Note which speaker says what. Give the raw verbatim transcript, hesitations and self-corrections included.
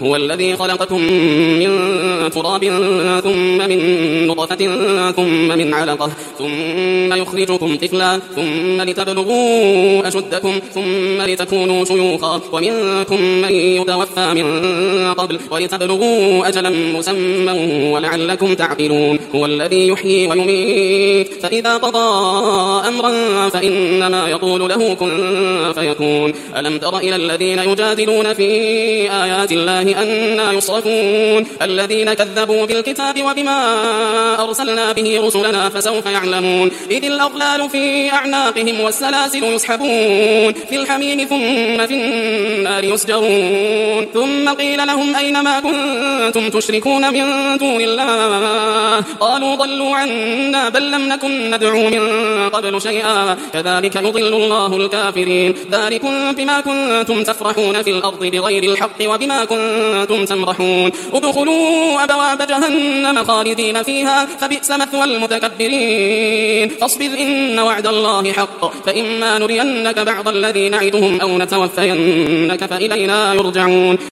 Speaker 1: هو الذي خلقكم من تراب ثم من نطفة ثم من علقة ثم يخرجكم طفلا ثم لتبلغوا أشدكم ثم لتكونوا شيوخا ومنكم من يتوفى من قبل ولتبلغوا أجلا مسمى ولعلكم تعقلون هو الذي يحيي ويميت فإذا قضى أمرا فإنما يقول له كن فيكون ألم تر إلى الذين يجادلون في آيات الله أنى يصرفون الذين كذبوا بالكتاب وبما أرسلنا به رسلنا فسوف يعلمون إذ الأغلال في أعناقهم والسلاسل يسحبون في الحميم ثم في النار يسجرون ثم قيل لهم أين ما كنتم تشركون من دون الله قالوا ضلوا عنا بل لم نكن ندعو من قبل شيئا كذلك يضل الله الكافرين ذلكم بما كنتم تفرحون في الأرض بغير الحق وبما كنتم تمرحون ادخلوا أبواب جهنم خالدين فيها فبئس مثوى المتكبرين فاصبر إن وعد الله حق فإما نرينك بعض الذي نعدهم أو نتوفينك فإلينا يرجعون